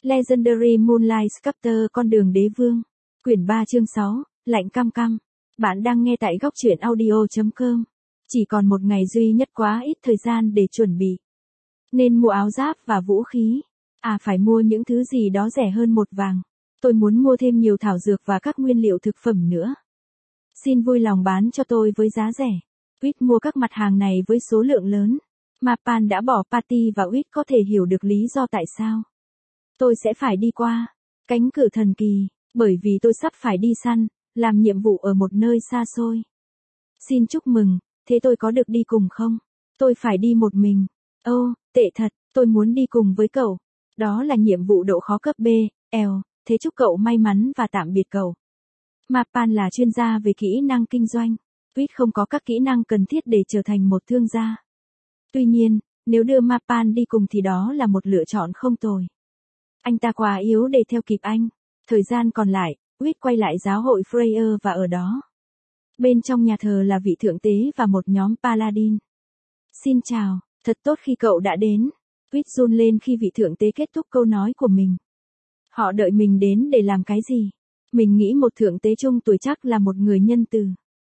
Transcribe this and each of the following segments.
Legendary Moonlight Sculptor con đường đế vương. Quyển 3 chương 6, lạnh cam cam. Bạn đang nghe tại góc truyện audio.com. Chỉ còn một ngày duy nhất, quá ít thời gian để chuẩn bị. Nên mua áo giáp và vũ khí. Phải mua những thứ gì đó rẻ hơn một vàng. Tôi muốn mua thêm nhiều thảo dược và các nguyên liệu thực phẩm nữa. Xin vui lòng bán cho tôi với giá rẻ. Uyết mua các mặt hàng này với số lượng lớn. Mapan đã bỏ party và Uyết có thể hiểu được lý do tại sao. Tôi sẽ phải đi qua cánh cửa thần kỳ, bởi vì tôi sắp phải đi săn, làm nhiệm vụ ở một nơi xa xôi. Xin chúc mừng, thế tôi có được đi cùng không? Tôi phải đi một mình. Tệ thật, tôi muốn đi cùng với cậu. Đó là nhiệm vụ độ khó cấp B, thế chúc cậu may mắn và tạm biệt cậu. Mapan là chuyên gia về kỹ năng kinh doanh. Uyết không có các kỹ năng cần thiết để trở thành một thương gia. Tuy nhiên, nếu đưa Mapan đi cùng thì đó là một lựa chọn không tồi. Anh ta quá yếu để theo kịp anh. Thời gian còn lại, Uyết quay lại giáo hội Freya và ở đó. Bên trong nhà thờ là vị thượng tế và một nhóm paladin. Xin chào, thật tốt khi cậu đã đến. Uyết run lên khi vị thượng tế kết thúc câu nói của mình. Họ đợi mình đến để làm cái gì? Mình nghĩ một thượng tế trung tuổi chắc là một người nhân từ.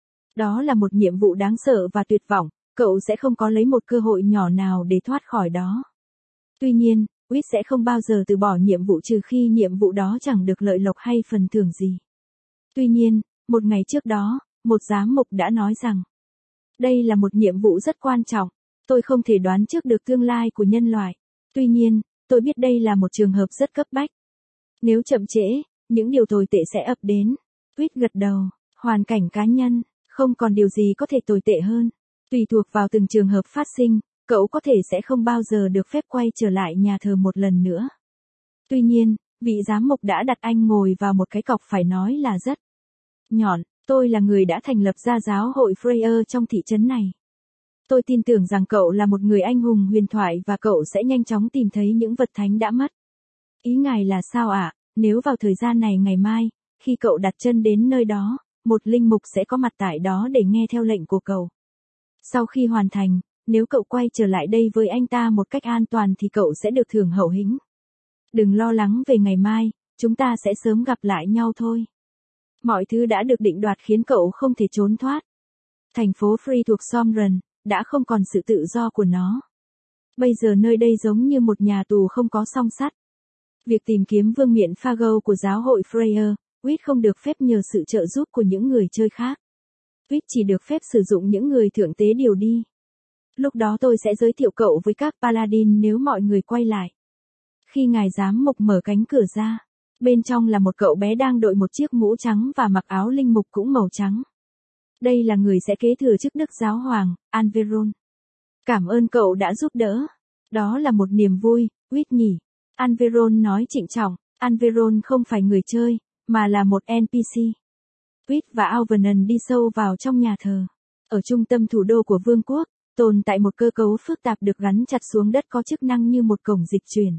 Đó là một nhiệm vụ đáng sợ và tuyệt vọng, cậu sẽ không có lấy một cơ hội nhỏ nào để thoát khỏi đó. Tuy nhiên, Uyết sẽ không bao giờ từ bỏ nhiệm vụ trừ khi nhiệm vụ đó chẳng được lợi lộc hay phần thưởng gì. Tuy nhiên, một ngày trước đó, một giám mục đã nói rằng, đây là một nhiệm vụ rất quan trọng, tôi không thể đoán trước được tương lai của nhân loại. Tuy nhiên, tôi biết đây là một trường hợp rất cấp bách. Nếu chậm trễ, những điều tồi tệ sẽ ập đến. Uyết gật đầu, hoàn cảnh cá nhân, không còn điều gì có thể tồi tệ hơn. Tùy thuộc vào từng trường hợp phát sinh, cậu có thể sẽ không bao giờ được phép quay trở lại nhà thờ một lần nữa. Tuy nhiên, vị giám mục đã đặt anh ngồi vào một cái cọc phải nói là rất nhọn. Tôi là người đã thành lập ra giáo hội Freya trong thị trấn này. Tôi tin tưởng rằng cậu là một người anh hùng huyền thoại và cậu sẽ nhanh chóng tìm thấy những vật thánh đã mất. Ý ngài là sao ạ? Nếu vào thời gian này ngày mai, khi cậu đặt chân đến nơi đó, một linh mục sẽ có mặt tại đó để nghe theo lệnh của cậu. Sau khi hoàn thành, nếu cậu quay trở lại đây với anh ta một cách an toàn thì cậu sẽ được thưởng hậu hĩnh. Đừng lo lắng về ngày mai, chúng ta sẽ sớm gặp lại nhau thôi. Mọi thứ đã được định đoạt khiến cậu không thể trốn thoát. Thành phố Free thuộc Somren đã không còn sự tự do của nó. Bây giờ nơi đây giống như một nhà tù không có song sắt. Việc tìm kiếm vương miện Fargo của giáo hội Freya, Uyết không được phép nhờ sự trợ giúp của những người chơi khác. Uyết chỉ được phép sử dụng những người thượng tế điều đi. Lúc đó tôi sẽ giới thiệu cậu với các paladin nếu mọi người quay lại. Khi ngài giám mục mở cánh cửa ra, bên trong là một cậu bé đang đội một chiếc mũ trắng và mặc áo linh mục cũng màu trắng. Đây là người sẽ kế thừa chức đức giáo hoàng, Anveron. Cảm ơn cậu đã giúp đỡ. Đó là một niềm vui, Uyết nhỉ. Anveron nói trịnh trọng. Anveron không phải người chơi, mà là một NPC. Uyết và Alvernon đi sâu vào trong nhà thờ. Ở trung tâm thủ đô của vương quốc, tồn tại một cơ cấu phức tạp được gắn chặt xuống đất có chức năng như một cổng dịch chuyển.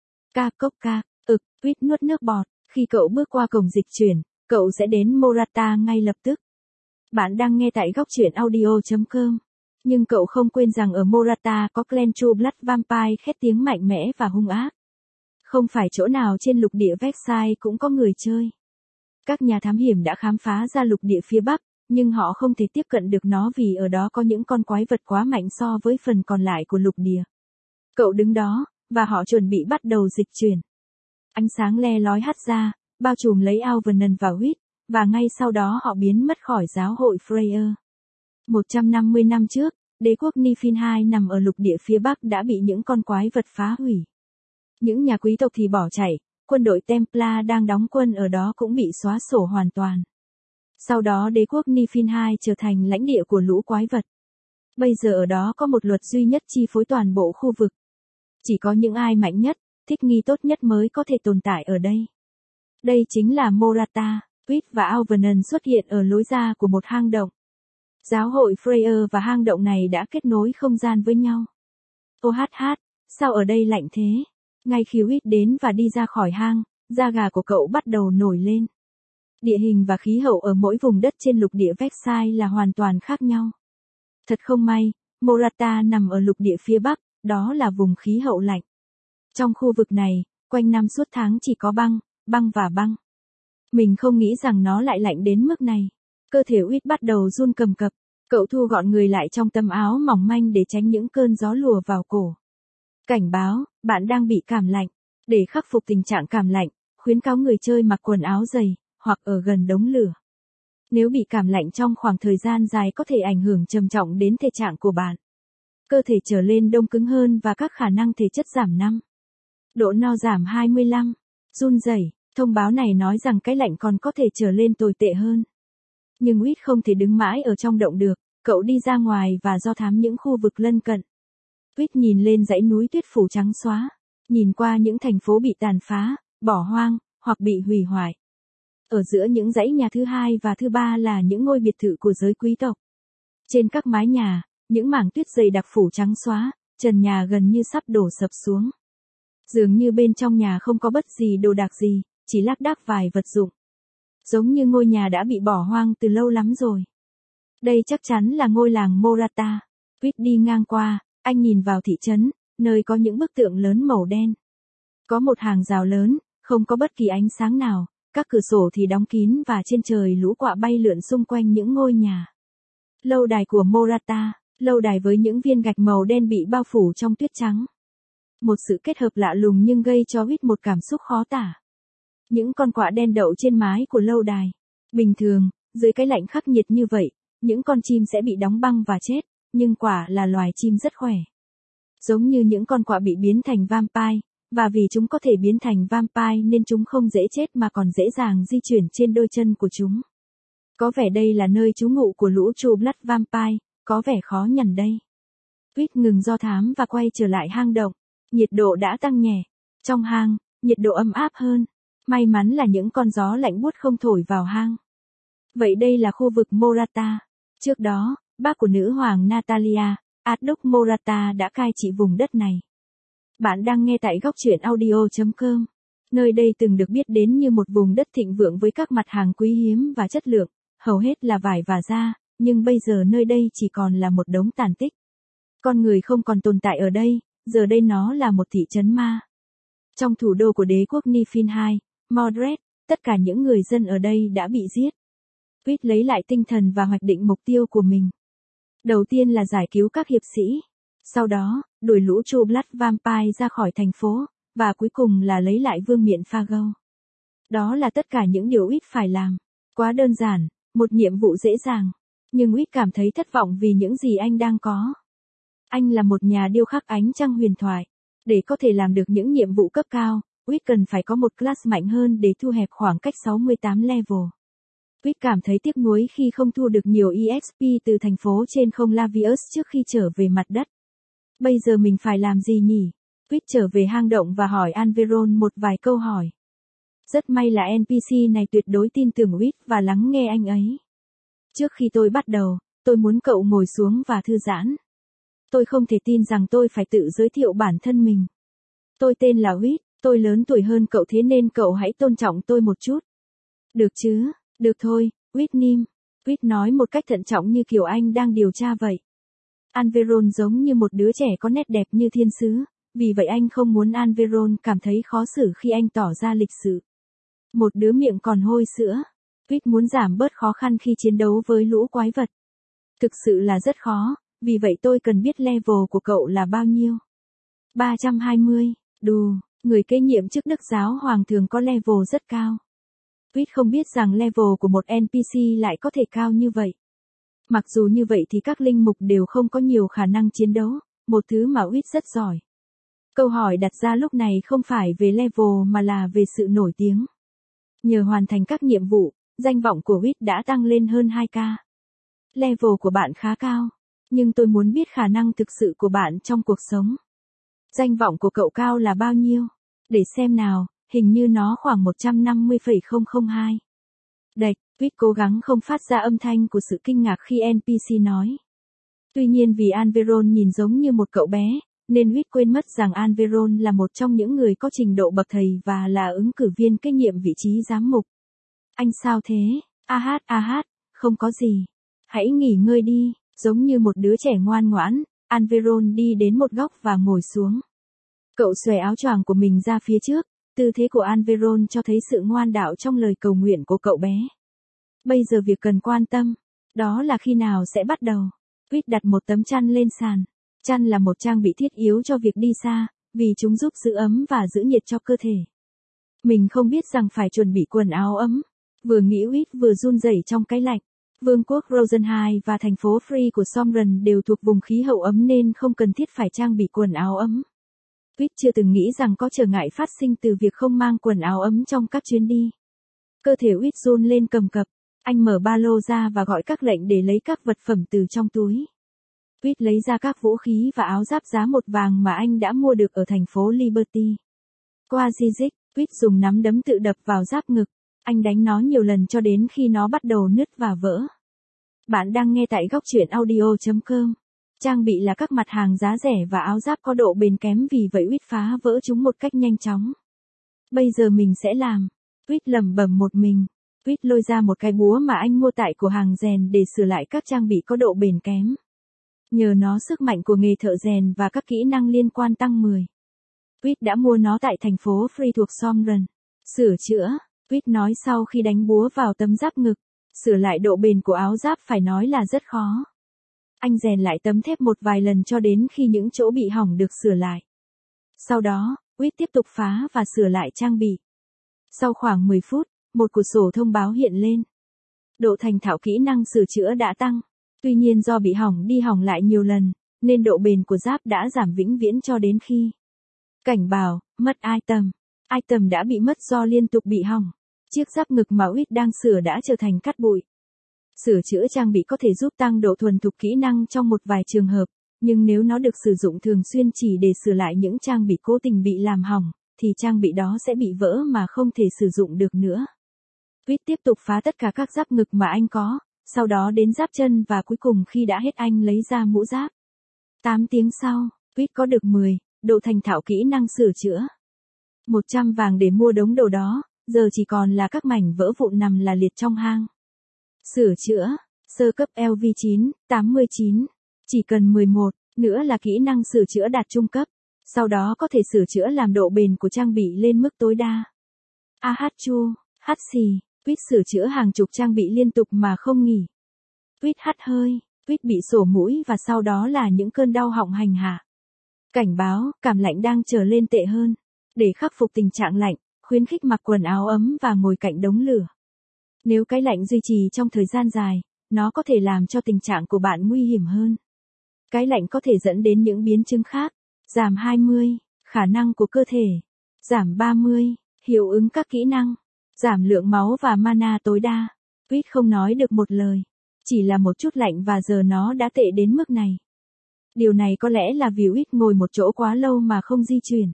Uyết nuốt nước bọt. Khi cậu bước qua cổng dịch chuyển, cậu sẽ đến Morata ngay lập tức. Bạn đang nghe tại góc truyện audio.com. Nhưng cậu không quên rằng ở Morata có clan True Blood Vampire khét tiếng mạnh mẽ và hung ác. Không phải chỗ nào trên lục địa Vexai cũng có người chơi. Các nhà thám hiểm đã khám phá ra lục địa phía Bắc, nhưng họ không thể tiếp cận được nó vì ở đó có những con quái vật quá mạnh so với phần còn lại của lục địa. Cậu đứng đó, và họ chuẩn bị bắt đầu dịch chuyển. Ánh sáng le lói hắt ra, bao trùm lấy Alvernon và Uyết, và ngay sau đó họ biến mất khỏi giáo hội Freya. 150 năm trước, đế quốc Niflheim nằm ở lục địa phía Bắc đã bị những con quái vật phá hủy. Những nhà quý tộc thì bỏ chạy, quân đội Templar đang đóng quân ở đó cũng bị xóa sổ hoàn toàn. Sau đó đế quốc Niflheim trở thành lãnh địa của lũ quái vật. Bây giờ ở đó có một luật duy nhất chi phối toàn bộ khu vực. Chỉ có những ai mạnh nhất, thích nghi tốt nhất mới có thể tồn tại ở đây. Đây chính là Morata. Uyết và Alvernon xuất hiện ở lối ra của một hang động. Giáo hội Freya và hang động này đã kết nối không gian với nhau. Sao ở đây lạnh thế? Ngay khi Uyết đến và đi ra khỏi hang, da gà của cậu bắt đầu nổi lên. Địa hình và khí hậu ở mỗi vùng đất trên lục địa Vexai là hoàn toàn khác nhau. Thật không may, Morata nằm ở lục địa phía Bắc, đó là vùng khí hậu lạnh. Trong khu vực này, quanh năm suốt tháng chỉ có băng, băng và băng. Mình không nghĩ rằng nó lại lạnh đến mức này. Cơ thể Uyết bắt đầu run cầm cập, cậu thu gọn người lại trong tấm áo mỏng manh để tránh những cơn gió lùa vào cổ. Cảnh báo, bạn đang bị cảm lạnh. Để khắc phục tình trạng cảm lạnh, khuyến cáo người chơi mặc quần áo dày, hoặc ở gần đống lửa. Nếu bị cảm lạnh trong khoảng thời gian dài có thể ảnh hưởng trầm trọng đến thể trạng của bạn. Cơ thể trở lên đông cứng hơn và các khả năng thể chất giảm 5. Độ no giảm 25. Run rẩy, thông báo này nói rằng cái lạnh còn có thể trở lên tồi tệ hơn. Nhưng Uyết không thể đứng mãi ở trong động được, cậu đi ra ngoài và do thám những khu vực lân cận. Uyết nhìn lên dãy núi tuyết phủ trắng xóa, nhìn qua những thành phố bị tàn phá, bỏ hoang, hoặc bị hủy hoại. Ở giữa những dãy nhà thứ hai và thứ ba là những ngôi biệt thự của giới quý tộc. Trên các mái nhà, những mảng tuyết dày đặc phủ trắng xóa, trần nhà gần như sắp đổ sập xuống. Dường như bên trong nhà không có bất gì đồ đạc gì, chỉ lác đác vài vật dụng. Giống như ngôi nhà đã bị bỏ hoang từ lâu lắm rồi. Đây chắc chắn là ngôi làng Morata. Uyết đi ngang qua, anh nhìn vào thị trấn, nơi có những bức tượng lớn màu đen. Có một hàng rào lớn, không có bất kỳ ánh sáng nào, các cửa sổ thì đóng kín và trên trời lũ quạ bay lượn xung quanh những ngôi nhà. Lâu đài của Morata, lâu đài với những viên gạch màu đen bị bao phủ trong tuyết trắng. Một sự kết hợp lạ lùng nhưng gây cho Uyết một cảm xúc khó tả. Những con quạ đen đậu trên mái của lâu đài. Bình thường, dưới cái lạnh khắc nghiệt như vậy, những con chim sẽ bị đóng băng và chết, nhưng quạ là loài chim rất khỏe. Giống như những con quạ bị biến thành vampire, và vì chúng có thể biến thành vampire nên chúng không dễ chết mà còn dễ dàng di chuyển trên đôi chân của chúng. Có vẻ đây là nơi trú ngụ của lũ True Blood Vampire, có vẻ khó nhằn đây. Uyết ngừng do thám và quay trở lại hang động. Nhiệt độ đã tăng nhẹ. Trong hang, nhiệt độ ấm áp hơn. May mắn là những con gió lạnh buốt không thổi vào hang. Vậy đây là khu vực Morata. Trước đó, bác của nữ hoàng Natalia, Archduke Morata đã cai trị vùng đất này. Bạn đang nghe tại góc truyện audio.com. Nơi đây từng được biết đến như một vùng đất thịnh vượng với các mặt hàng quý hiếm và chất lượng, hầu hết là vải và da, nhưng bây giờ nơi đây chỉ còn là một đống tàn tích. Con người không còn tồn tại ở đây, giờ đây nó là một thị trấn ma. Trong thủ đô của đế quốc Niflheim, Mordred, tất cả những người dân ở đây đã bị giết. Uyết lấy lại tinh thần và hoạch định mục tiêu của mình. Đầu tiên là giải cứu các hiệp sĩ. Sau đó, đuổi lũ True Blood Vampire ra khỏi thành phố, và cuối cùng là lấy lại vương miện Fargo. Đó là tất cả những điều Uyết phải làm. Quá đơn giản, một nhiệm vụ dễ dàng. Nhưng Uyết cảm thấy thất vọng vì những gì anh đang có. Anh là một nhà điêu khắc ánh trăng huyền thoại. Để có thể làm được những nhiệm vụ cấp cao, Uyết cần phải có một class mạnh hơn để thu hẹp khoảng cách 68 level. Uyết cảm thấy tiếc nuối khi không thu được nhiều EXP từ thành phố trên không Lavius trước khi trở về mặt đất. Bây giờ mình phải làm gì nhỉ? Uyết trở về hang động và hỏi Anveron một vài câu hỏi. Rất may là NPC này tuyệt đối tin tưởng Uyết và lắng nghe anh ấy. Trước khi tôi bắt đầu, tôi muốn cậu ngồi xuống và thư giãn. Tôi không thể tin rằng tôi phải tự giới thiệu bản thân mình. Tôi tên là Uyết, tôi lớn tuổi hơn cậu thế nên cậu hãy tôn trọng tôi một chút. Được chứ, được thôi, Whitnim. Uyết nói một cách thận trọng như kiểu anh đang điều tra vậy. Anveron giống như một đứa trẻ có nét đẹp như thiên sứ, vì vậy anh không muốn Anveron cảm thấy khó xử khi anh tỏ ra lịch sự. Một đứa miệng còn hôi sữa. Uyết muốn giảm bớt khó khăn khi chiến đấu với lũ quái vật. Thực sự là rất khó, vì vậy tôi cần biết level của cậu là bao nhiêu. 320, đù, người kế nhiệm chức Đức Giáo Hoàng thường có level rất cao. Uyết không biết rằng level của một NPC lại có thể cao như vậy. Mặc dù như vậy thì các linh mục đều không có nhiều khả năng chiến đấu, một thứ mà Uyết rất giỏi. Câu hỏi đặt ra lúc này không phải về level mà là về sự nổi tiếng. Nhờ hoàn thành các nhiệm vụ, danh vọng của Uyết đã tăng lên hơn 2k. Level của bạn khá cao, nhưng tôi muốn biết khả năng thực sự của bạn trong cuộc sống. Danh vọng của cậu cao là bao nhiêu? Để xem nào, hình như nó khoảng 150,002. Đạch, Uyết cố gắng không phát ra âm thanh của sự kinh ngạc khi NPC nói. Tuy nhiên vì Anveron nhìn giống như một cậu bé, nên Uyết quên mất rằng Anveron là một trong những người có trình độ bậc thầy và là ứng cử viên kế nhiệm vị trí giám mục. Anh sao thế? Không có gì. Hãy nghỉ ngơi đi, giống như một đứa trẻ ngoan ngoãn, Anveron đi đến một góc và ngồi xuống. Cậu xòe áo choàng của mình ra phía trước, Tư thế của Anveron cho thấy sự ngoan đạo trong lời cầu nguyện của cậu bé. Bây giờ việc cần quan tâm, đó là khi nào sẽ bắt đầu. Quýt đặt một tấm chăn lên sàn. Chăn là một trang bị thiết yếu cho việc đi xa, vì chúng giúp giữ ấm và giữ nhiệt cho cơ thể. Mình không biết rằng phải chuẩn bị quần áo ấm. Vừa nghĩ Quýt vừa run rẩy trong cái lạnh. Vương quốc Rosenheim và thành phố Free của Sommern đều thuộc vùng khí hậu ấm nên không cần thiết phải trang bị quần áo ấm. Quýt chưa từng nghĩ rằng có trở ngại phát sinh từ việc không mang quần áo ấm trong các chuyến đi. Cơ thể Quýt run lên cầm cập. Anh mở ba lô ra và gọi các lệnh để lấy các vật phẩm từ trong túi. Quýt lấy ra các vũ khí và áo giáp giá $1 mà anh đã mua được ở thành phố Liberty. Qua Zizik, Quýt dùng nắm đấm tự đập vào giáp ngực. Anh đánh nó nhiều lần cho đến khi nó bắt đầu nứt và vỡ. Bạn đang nghe tại góc truyện audio.com. Trang bị là các mặt hàng giá rẻ và áo giáp có độ bền kém, vì vậy Quýt phá vỡ chúng một cách nhanh chóng. Bây giờ mình sẽ làm. Quýt lẩm bẩm một mình. Quýt lôi ra một cái búa mà anh mua tại cửa hàng rèn để sửa lại các trang bị có độ bền kém. Nhờ nó, sức mạnh của nghề thợ rèn và các kỹ năng liên quan tăng 10. Quýt đã mua nó tại thành phố Free thuộc Sommern. Sửa chữa, Quýt nói sau khi đánh búa vào tấm giáp ngực. Sửa lại độ bền của áo giáp phải nói là rất khó. Anh rèn lại tấm thép một vài lần cho đến khi những chỗ bị hỏng được sửa lại. Sau đó, Quýt tiếp tục phá và sửa lại trang bị. Sau khoảng 10 phút, một cửa sổ thông báo hiện lên. Độ thành thạo kỹ năng sửa chữa đã tăng. Tuy nhiên do bị hỏng đi hỏng lại nhiều lần, nên độ bền của giáp đã giảm vĩnh viễn cho đến khi. Cảnh báo, mất item. Item đã bị mất do liên tục bị hỏng. Chiếc giáp ngực mà Quýt đang sửa đã trở thành cát bụi. Sửa chữa trang bị có thể giúp tăng độ thuần thục kỹ năng trong một vài trường hợp, nhưng nếu nó được sử dụng thường xuyên chỉ để sửa lại những trang bị cố tình bị làm hỏng, thì trang bị đó sẽ bị vỡ mà không thể sử dụng được nữa. Quýt tiếp tục phá tất cả các giáp ngực mà anh có, sau đó đến giáp chân và cuối cùng khi đã hết anh lấy ra mũ giáp. 8 tiếng sau, Quýt có được 10, độ thành thạo kỹ năng sửa chữa. 100 vàng để mua đống đồ đó, giờ chỉ còn là các mảnh vỡ vụn nằm là liệt trong hang. Sửa chữa, sơ cấp LV9, 89, chỉ cần 11, nữa là kỹ năng sửa chữa đạt trung cấp, sau đó có thể sửa chữa làm độ bền của trang bị lên mức tối đa. Chu, hắt xì, Quýt sửa chữa hàng chục trang bị liên tục mà không nghỉ. Quýt hắt hơi, Quýt bị sổ mũi và sau đó là những cơn đau họng hành hạ. Cảnh báo, cảm lạnh đang trở lên tệ hơn. Để khắc phục tình trạng lạnh, khuyến khích mặc quần áo ấm và ngồi cạnh đống lửa. Nếu cái lạnh duy trì trong thời gian dài, nó có thể làm cho tình trạng của bạn nguy hiểm hơn. Cái lạnh có thể dẫn đến những biến chứng khác. Giảm 20, khả năng của cơ thể. Giảm 30, hiệu ứng các kỹ năng. Giảm lượng máu và mana tối đa. Quýt không nói được một lời. Chỉ là một chút lạnh và giờ nó đã tệ đến mức này. Điều này có lẽ là vì Quýt ngồi một chỗ quá lâu mà không di chuyển.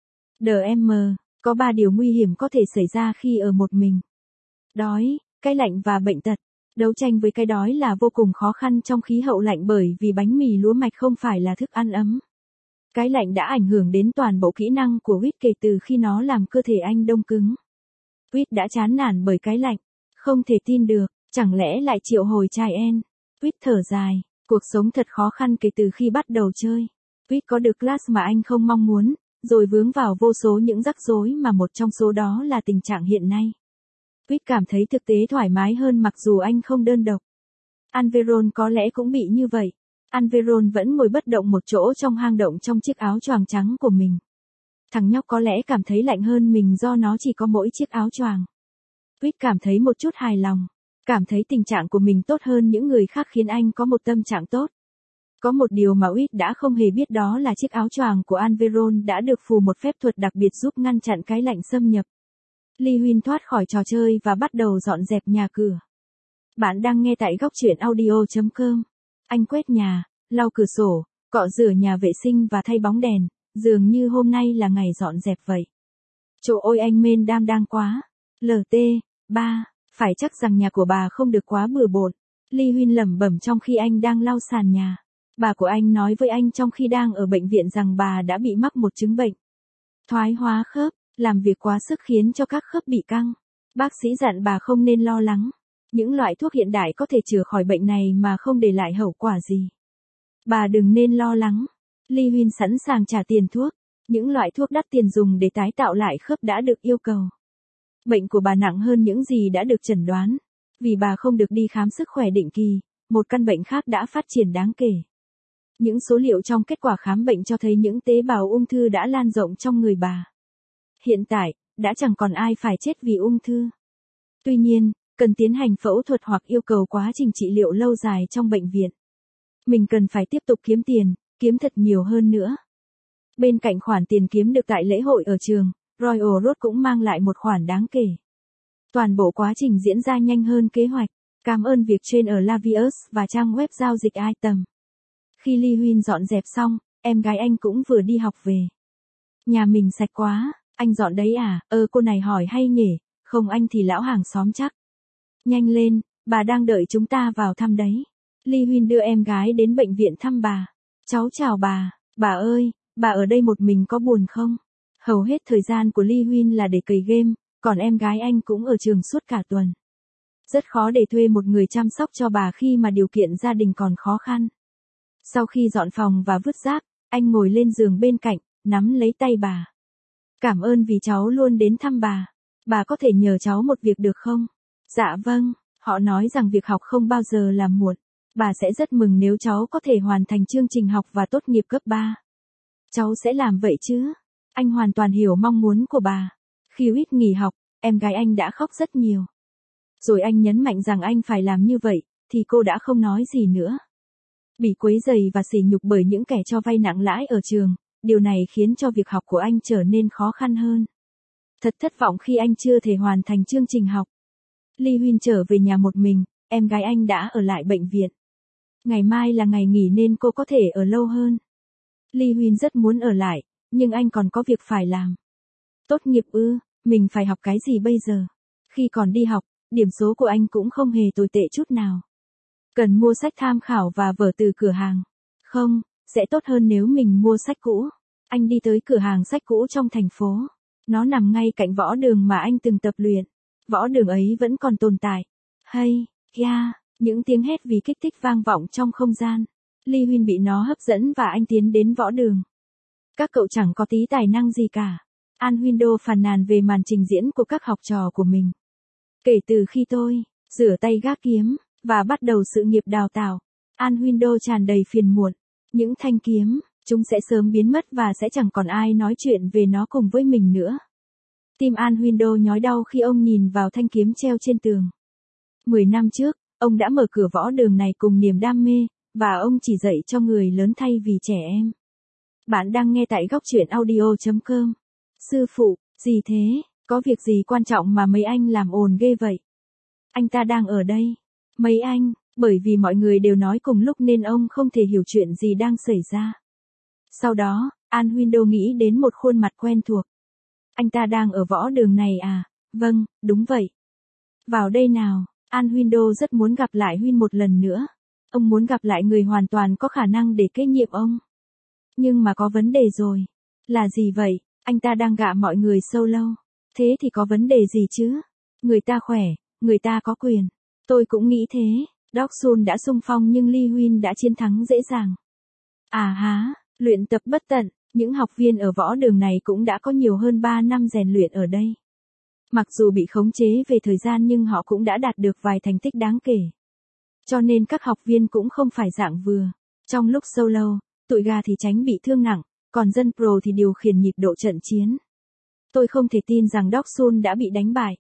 DM, có 3 điều nguy hiểm có thể xảy ra khi ở một mình. Đói, cái lạnh và bệnh tật. Đấu tranh với cái đói là vô cùng khó khăn trong khí hậu lạnh bởi vì bánh mì lúa mạch không phải là thức ăn ấm. Cái lạnh đã ảnh hưởng đến toàn bộ kỹ năng của Quýt kể từ khi nó làm cơ thể anh đông cứng. Quýt đã chán nản bởi cái lạnh. Không thể tin được, chẳng lẽ lại triệu hồi trai en. Quýt thở dài, cuộc sống thật khó khăn kể từ khi bắt đầu chơi. Quýt có được class mà anh không mong muốn, rồi vướng vào vô số những rắc rối mà một trong số đó là tình trạng hiện nay. Quýt cảm thấy thực tế thoải mái hơn mặc dù anh không đơn độc. Anveron có lẽ cũng bị như vậy. Anveron vẫn ngồi bất động một chỗ trong hang động trong chiếc áo choàng trắng của mình. Thằng nhóc có lẽ cảm thấy lạnh hơn mình do nó chỉ có mỗi chiếc áo choàng. Quýt cảm thấy một chút hài lòng. Cảm thấy tình trạng của mình tốt hơn những người khác khiến anh có một tâm trạng tốt. Có một điều mà Quýt đã không hề biết, đó là chiếc áo choàng của Anveron đã được phù một phép thuật đặc biệt giúp ngăn chặn cái lạnh xâm nhập. Lee Huynh thoát khỏi trò chơi và bắt đầu dọn dẹp nhà cửa. Bạn đang nghe tại góc truyện audio.com. Anh quét nhà, lau cửa sổ, cọ rửa nhà vệ sinh và thay bóng đèn, dường như hôm nay là ngày dọn dẹp vậy. Trời ơi anh men đang quá. LT, 3, phải chắc rằng nhà của bà không được quá bừa bộn. Lee Huynh lẩm bẩm trong khi anh đang lau sàn nhà. Bà của anh nói với anh trong khi đang ở bệnh viện rằng bà đã bị mắc một chứng bệnh thoái hóa khớp, làm việc quá sức khiến cho các khớp bị căng. Bác sĩ dặn bà không nên lo lắng. Những loại thuốc hiện đại có thể chữa khỏi bệnh này mà không để lại hậu quả gì. Bà đừng nên lo lắng. Lee Huynh sẵn sàng trả tiền thuốc. Những loại thuốc đắt tiền dùng để tái tạo lại khớp đã được yêu cầu. Bệnh của bà nặng hơn những gì đã được chẩn đoán. Vì bà không được đi khám sức khỏe định kỳ, một căn bệnh khác đã phát triển đáng kể. Những số liệu trong kết quả khám bệnh cho thấy những tế bào ung thư đã lan rộng trong người bà. Hiện tại, đã chẳng còn ai phải chết vì ung thư. Tuy nhiên, cần tiến hành phẫu thuật hoặc yêu cầu quá trình trị liệu lâu dài trong bệnh viện. Mình cần phải tiếp tục kiếm tiền, kiếm thật nhiều hơn nữa. Bên cạnh khoản tiền kiếm được tại lễ hội ở trường, Royal Road cũng mang lại một khoản đáng kể. Toàn bộ quá trình diễn ra nhanh hơn kế hoạch. Cảm ơn việc trên ở Lavius và trang web giao dịch item. Khi Lee Huynh dọn dẹp xong, em gái anh cũng vừa đi học về. Nhà mình sạch quá, anh dọn đấy à? Cô này hỏi hay nhỉ, không anh thì lão hàng xóm chắc. Nhanh lên, bà đang đợi chúng ta vào thăm đấy. Lee Huynh đưa em gái đến bệnh viện thăm bà. Cháu chào bà ơi, bà ở đây một mình có buồn không? Hầu hết thời gian của Lee Huynh là để cày game, còn em gái anh cũng ở trường suốt cả tuần. Rất khó để thuê một người chăm sóc cho bà khi mà điều kiện gia đình còn khó khăn. Sau khi dọn phòng và vứt rác, anh ngồi lên giường bên cạnh, nắm lấy tay bà. Cảm ơn vì cháu luôn đến thăm bà. Bà có thể nhờ cháu một việc được không? Dạ vâng, họ nói rằng việc học không bao giờ là muộn. Bà sẽ rất mừng nếu cháu có thể hoàn thành chương trình học và tốt nghiệp cấp 3. Cháu sẽ làm vậy chứ? Anh hoàn toàn hiểu mong muốn của bà. Khi Whit nghỉ học, em gái anh đã khóc rất nhiều. Rồi anh nhấn mạnh rằng anh phải làm như vậy, thì cô đã không nói gì nữa. Bị quấy rầy và sỉ nhục bởi những kẻ cho vay nặng lãi ở trường, điều này khiến cho việc học của anh trở nên khó khăn hơn. Thật thất vọng khi anh chưa thể hoàn thành chương trình học. Lee Huynh trở về nhà một mình, em gái anh đã ở lại bệnh viện. Ngày mai là ngày nghỉ nên cô có thể ở lâu hơn. Lee Huynh rất muốn ở lại, nhưng anh còn có việc phải làm. Tốt nghiệp ư, mình phải học cái gì bây giờ? Khi còn đi học, điểm số của anh cũng không hề tồi tệ chút nào. Cần mua sách tham khảo và vở từ cửa hàng. Không, sẽ tốt hơn nếu mình mua sách cũ. Anh đi tới cửa hàng sách cũ trong thành phố. Nó nằm ngay cạnh võ đường mà anh từng tập luyện. Võ đường ấy vẫn còn tồn tại. Hay, yeah, những tiếng hét vì kích thích vang vọng trong không gian. Lee Huynh bị nó hấp dẫn và anh tiến đến võ đường. Các cậu chẳng có tí tài năng gì cả. An Window phàn nàn về màn trình diễn của các học trò của mình. Kể từ khi tôi rửa tay gác kiếm và bắt đầu sự nghiệp đào tạo, An Window tràn đầy phiền muộn. Những thanh kiếm, chúng sẽ sớm biến mất và sẽ chẳng còn ai nói chuyện về nó cùng với mình nữa. Tim An Window nhói đau khi ông nhìn vào thanh kiếm treo trên tường. 10 năm trước, ông đã mở cửa võ đường này cùng niềm đam mê, và ông chỉ dạy cho người lớn thay vì trẻ em. Bạn đang nghe tại góc truyện audio.com. Sư phụ, gì thế? Có việc gì quan trọng mà mấy anh làm ồn ghê vậy? Anh ta đang ở đây. Mấy anh, bởi vì mọi người đều nói cùng lúc nên ông không thể hiểu chuyện gì đang xảy ra. Sau đó, An Window nghĩ đến một khuôn mặt quen thuộc. Anh ta đang ở võ đường này à? Vâng, đúng vậy. Vào đây nào, An Window rất muốn gặp lại Huynh một lần nữa. Ông muốn gặp lại người hoàn toàn có khả năng để kế nhiệm ông. Nhưng mà có vấn đề rồi. Là gì vậy? Anh ta đang gạ mọi người solo. Thế thì có vấn đề gì chứ? Người ta khỏe, người ta có quyền. Tôi cũng nghĩ thế. Doksun đã xung phong nhưng Lee Huynh đã chiến thắng dễ dàng. À há, luyện tập bất tận, những học viên ở võ đường này cũng đã có nhiều hơn 3 năm rèn luyện ở đây. Mặc dù bị khống chế về thời gian nhưng họ cũng đã đạt được vài thành tích đáng kể. Cho nên các học viên cũng không phải dạng vừa. Trong lúc solo, tụi gà thì tránh bị thương nặng, còn dân pro thì điều khiển nhịp độ trận chiến. Tôi không thể tin rằng Doksun đã bị đánh bại.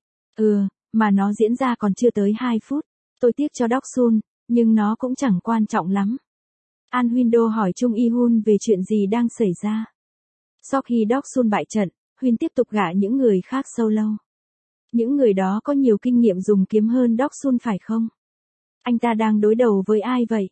Mà nó diễn ra còn chưa tới 2 phút. Tôi tiếc cho Doksun, nhưng nó cũng chẳng quan trọng lắm. An Window hỏi Chung Y-hun về chuyện gì đang xảy ra. Sau khi Doksun bại trận, Huynh tiếp tục gạ những người khác solo. Những người đó có nhiều kinh nghiệm dùng kiếm hơn Doksun phải không? Anh ta đang đối đầu với ai vậy?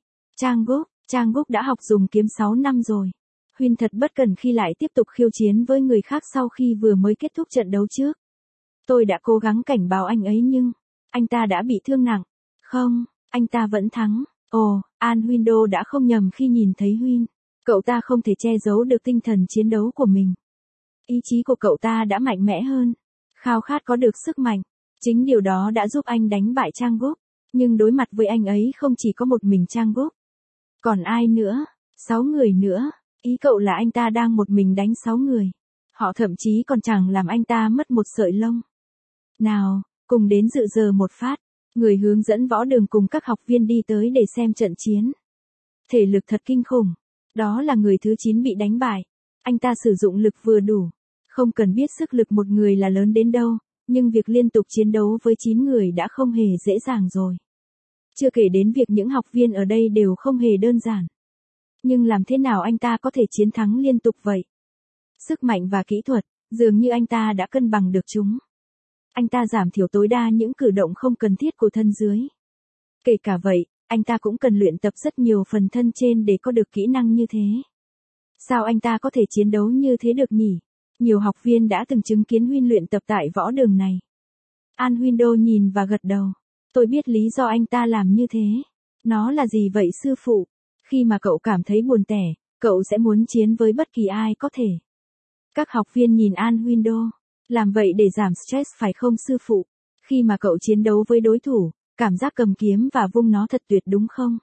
Changguk đã học dùng kiếm 6 năm rồi. Huynh thật bất cần khi lại tiếp tục khiêu chiến với người khác sau khi vừa mới kết thúc trận đấu trước. Tôi đã cố gắng cảnh báo anh ấy nhưng, anh ta đã bị thương nặng. Không, anh ta vẫn thắng. An Window đã không nhầm khi nhìn thấy Huynh. Cậu ta không thể che giấu được tinh thần chiến đấu của mình. Ý chí của cậu ta đã mạnh mẽ hơn. Khao khát có được sức mạnh. Chính điều đó đã giúp anh đánh bại Changguk. Nhưng đối mặt với anh ấy không chỉ có một mình Changguk. Còn ai nữa? 6 người nữa. Ý cậu là anh ta đang một mình đánh 6 người. Họ thậm chí còn chẳng làm anh ta mất một sợi lông. Nào, cùng đến dự giờ một phát. Người hướng dẫn võ đường cùng các học viên đi tới để xem trận chiến. Thể lực thật kinh khủng. Đó là người thứ 9 bị đánh bại. Anh ta sử dụng lực vừa đủ. Không cần biết sức lực một người là lớn đến đâu, nhưng việc liên tục chiến đấu với 9 người đã không hề dễ dàng rồi. Chưa kể đến việc những học viên ở đây đều không hề đơn giản. Nhưng làm thế nào anh ta có thể chiến thắng liên tục vậy? Sức mạnh và kỹ thuật, dường như anh ta đã cân bằng được chúng. Anh ta giảm thiểu tối đa những cử động không cần thiết của thân dưới. Kể cả vậy, anh ta cũng cần luyện tập rất nhiều phần thân trên để có được kỹ năng như thế. Sao anh ta có thể chiến đấu như thế được nhỉ? Nhiều học viên đã từng chứng kiến Huynh luyện tập tại võ đường này. An Huynh nhìn và gật đầu. Tôi biết lý do anh ta làm như thế. Nó là gì vậy sư phụ? Khi mà cậu cảm thấy buồn tẻ, cậu sẽ muốn chiến với bất kỳ ai có thể. Các học viên nhìn An Huynh. Làm vậy để giảm stress phải không sư phụ? Khi mà cậu chiến đấu với đối thủ, cảm giác cầm kiếm và vung nó thật tuyệt đúng không?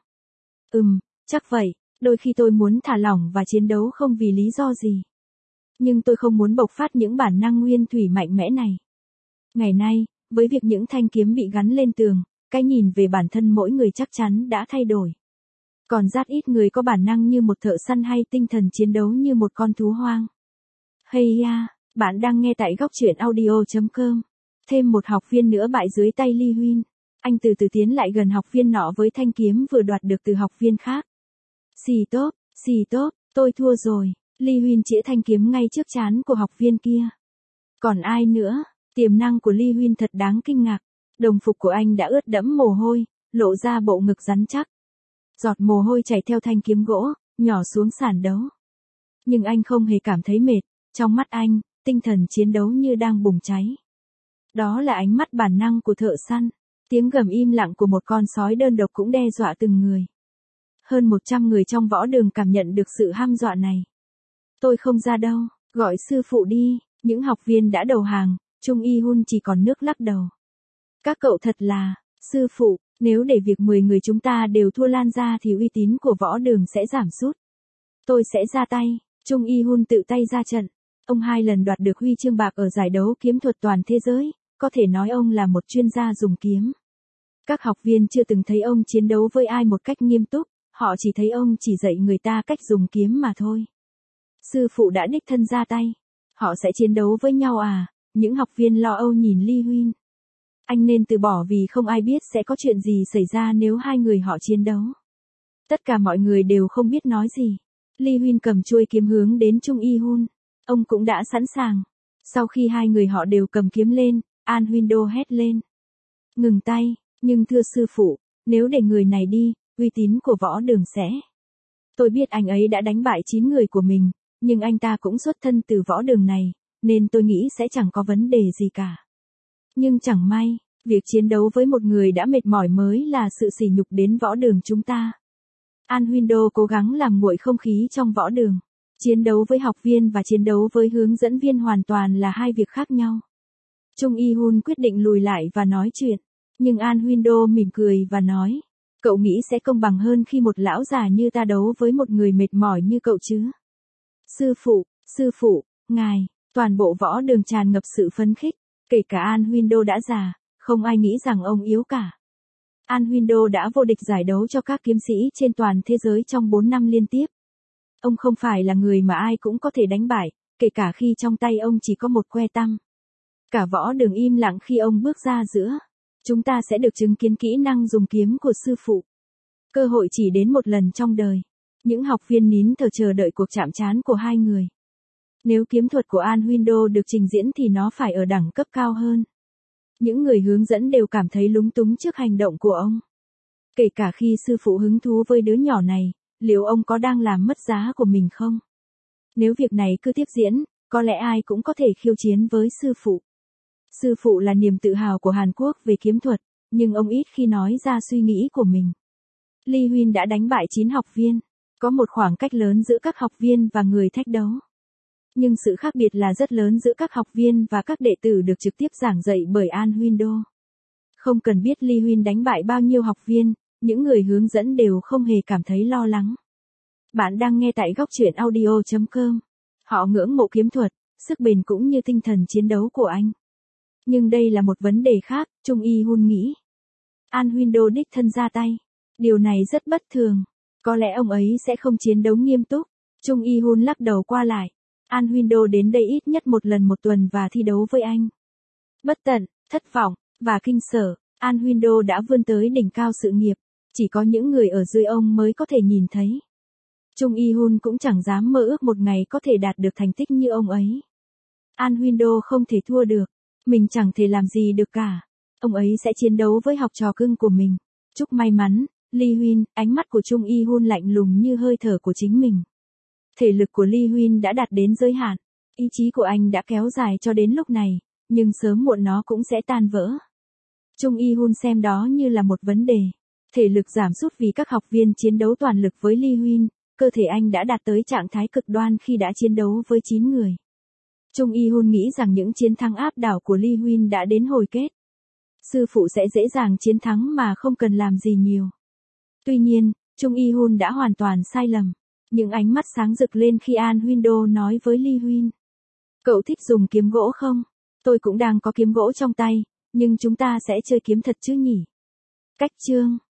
Chắc vậy. Đôi khi tôi muốn thả lỏng và chiến đấu không vì lý do gì. Nhưng tôi không muốn bộc phát những bản năng nguyên thủy mạnh mẽ này. Ngày nay, với việc những thanh kiếm bị gắn lên tường, cái nhìn về bản thân mỗi người chắc chắn đã thay đổi. Còn rất ít người có bản năng như một thợ săn hay tinh thần chiến đấu như một con thú hoang. Hey ya, bạn đang nghe tại góc truyện audio.com. Thêm một học viên nữa bại dưới tay Ly Huynh. Anh từ từ tiến lại gần học viên nọ với thanh kiếm vừa đoạt được từ học viên khác. Xì tốt, tôi thua rồi. Ly Huynh chĩa thanh kiếm ngay trước trán của học viên kia. Còn ai nữa? Tiềm năng của Ly Huynh thật đáng kinh ngạc. Đồng phục của anh đã ướt đẫm mồ hôi, lộ ra bộ ngực rắn chắc. Giọt mồ hôi chảy theo thanh kiếm gỗ, nhỏ xuống sàn đấu. Nhưng anh không hề cảm thấy mệt, trong mắt anh, tinh thần chiến đấu như đang bùng cháy. Đó là ánh mắt bản năng của thợ săn. Tiếng gầm im lặng của một con sói đơn độc cũng đe dọa từng người. Hơn 100 người trong võ đường cảm nhận được sự hăm dọa này. Tôi không ra đâu, gọi sư phụ đi. Những học viên đã đầu hàng, Chung Y Hun chỉ còn nước lắc đầu. Các cậu thật là, sư phụ, nếu để việc 10 người chúng ta đều thua lan ra thì uy tín của võ đường sẽ giảm sút. Tôi sẽ ra tay. Chung Y Hun tự tay ra trận. Ông 2 lần đoạt được huy chương bạc ở giải đấu kiếm thuật toàn thế giới, có thể nói ông là một chuyên gia dùng kiếm. Các học viên chưa từng thấy ông chiến đấu với ai một cách nghiêm túc, họ chỉ thấy ông chỉ dạy người ta cách dùng kiếm mà thôi. Sư phụ đã đích thân ra tay. Họ sẽ chiến đấu với nhau à? Những học viên lo âu nhìn Ly Huynh. Anh nên từ bỏ vì không ai biết sẽ có chuyện gì xảy ra nếu hai người họ chiến đấu. Tất cả mọi người đều không biết nói gì. Ly Huynh cầm chuôi kiếm hướng đến Chung Y Hun. Ông cũng đã sẵn sàng. Sau khi hai người họ đều cầm kiếm lên, An Huynh hét lên. Ngừng tay, nhưng thưa sư phụ, nếu để người này đi, uy tín của võ đường sẽ. Tôi biết anh ấy đã đánh bại 9 người của mình, nhưng anh ta cũng xuất thân từ võ đường này, nên tôi nghĩ sẽ chẳng có vấn đề gì cả. Nhưng chẳng may, việc chiến đấu với một người đã mệt mỏi mới là sự sỉ nhục đến võ đường chúng ta. An Huynh cố gắng làm nguội không khí trong võ đường. Chiến đấu với học viên và chiến đấu với hướng dẫn viên hoàn toàn là hai việc khác nhau. Chung Y Hun quyết định lùi lại và nói chuyện. Nhưng An Huynh mỉm cười và nói. Cậu nghĩ sẽ công bằng hơn khi một lão già như ta đấu với một người mệt mỏi như cậu chứ? Sư phụ, ngài, toàn bộ võ đường tràn ngập sự phấn khích. Kể cả An Huynh đã già, không ai nghĩ rằng ông yếu cả. An Huynh đã vô địch giải đấu cho các kiếm sĩ trên toàn thế giới trong 4 năm liên tiếp. Ông không phải là người mà ai cũng có thể đánh bại, kể cả khi trong tay ông chỉ có một que tăm. Cả võ đường im lặng khi ông bước ra giữa. Chúng ta sẽ được chứng kiến kỹ năng dùng kiếm của sư phụ. Cơ hội chỉ đến một lần trong đời. Những học viên nín thở chờ đợi cuộc chạm trán của hai người. Nếu kiếm thuật của An Huynh được trình diễn thì nó phải ở đẳng cấp cao hơn. Những người hướng dẫn đều cảm thấy lúng túng trước hành động của ông. Kể cả khi sư phụ hứng thú với đứa nhỏ này, liệu ông có đang làm mất giá của mình không? Nếu việc này cứ tiếp diễn, có lẽ ai cũng có thể khiêu chiến với sư phụ. Sư phụ là niềm tự hào của Hàn Quốc về kiếm thuật, nhưng ông ít khi nói ra suy nghĩ của mình. Ly Huynh đã đánh bại 9 học viên. Có một khoảng cách lớn giữa các học viên và người thách đấu. Nhưng sự khác biệt là rất lớn giữa các học viên và các đệ tử được trực tiếp giảng dạy bởi An Huynh. Không cần biết Ly Huynh đánh bại bao nhiêu học viên, những người hướng dẫn đều không hề cảm thấy lo lắng. Bạn đang nghe tại góc truyện audio.com. Họ ngưỡng mộ kiếm thuật, sức bền cũng như tinh thần chiến đấu của anh. Nhưng đây là một vấn đề khác, Chung Y-hun nghĩ. An Hwindo đích thân ra tay. Điều này rất bất thường. Có lẽ ông ấy sẽ không chiến đấu nghiêm túc. Chung Y-hun lắc đầu qua lại. An Hwindo đến đây ít nhất một lần một tuần và thi đấu với anh. Bất tận, thất vọng, và kinh sở, An Hwindo đã vươn tới đỉnh cao sự nghiệp. Chỉ có những người ở dưới ông mới có thể nhìn thấy. Chung Y-hun cũng chẳng dám mơ ước một ngày có thể đạt được thành tích như ông ấy. An Hwindo không thể thua được. Mình chẳng thể làm gì được cả. Ông ấy sẽ chiến đấu với học trò cưng của mình. Chúc may mắn, Lee Huynh. Ánh mắt của Chung Y-hun lạnh lùng như hơi thở của chính mình. Thể lực của Lee Huynh đã đạt đến giới hạn. Ý chí của anh đã kéo dài cho đến lúc này, nhưng sớm muộn nó cũng sẽ tan vỡ. Chung Y-hun xem đó như là một vấn đề. Thể lực giảm sút vì các học viên chiến đấu toàn lực với Lee Huynh. Cơ thể anh đã đạt tới trạng thái cực đoan khi đã chiến đấu với 9 người. Chung Y-hun nghĩ rằng những chiến thắng áp đảo của Lee Huynh đã đến hồi kết. Sư phụ sẽ dễ dàng chiến thắng mà không cần làm gì nhiều. Tuy nhiên, Chung Y-hun đã hoàn toàn sai lầm. Những ánh mắt sáng rực lên khi An Hwindo nói với Lee Huynh. Cậu thích dùng kiếm gỗ không? Tôi cũng đang có kiếm gỗ trong tay, nhưng chúng ta sẽ chơi kiếm thật chứ nhỉ? Cách chương